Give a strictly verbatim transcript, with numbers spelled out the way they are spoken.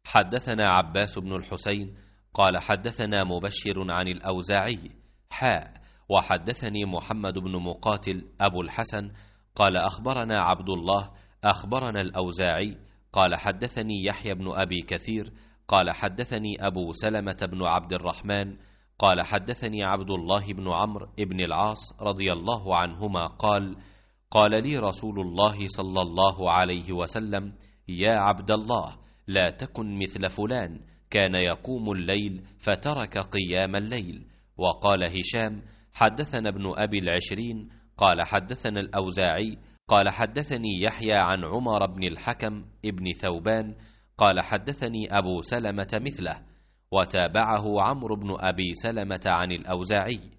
حدثنا عباس بن الحسين قال حدثنا مبشر عن الأوزاعي حاء وحدثني محمد بن مقاتل أبو الحسن قال أخبرنا عبد الله أخبرنا الأوزاعي قال حدثني يحيى بن أبي كثير قال حدثني أبو سلمة بن عبد الرحمن قال حدثني عبد الله بن عمرو بن العاص رضي الله عنهما قال قال لي رسول الله صلى الله عليه وسلم يا عبد الله لا تكن مثل فلان كان يقوم الليل فترك قيام الليل. وقال هشام حدثنا ابن أبي العشرين قال حدثنا الأوزاعي قال حدثني يحيى عن عمر بن الحكم ابن ثوبان قال حدثني أبو سلمة مثله وتابعه عمرو بن أبي سلمة عن الأوزاعي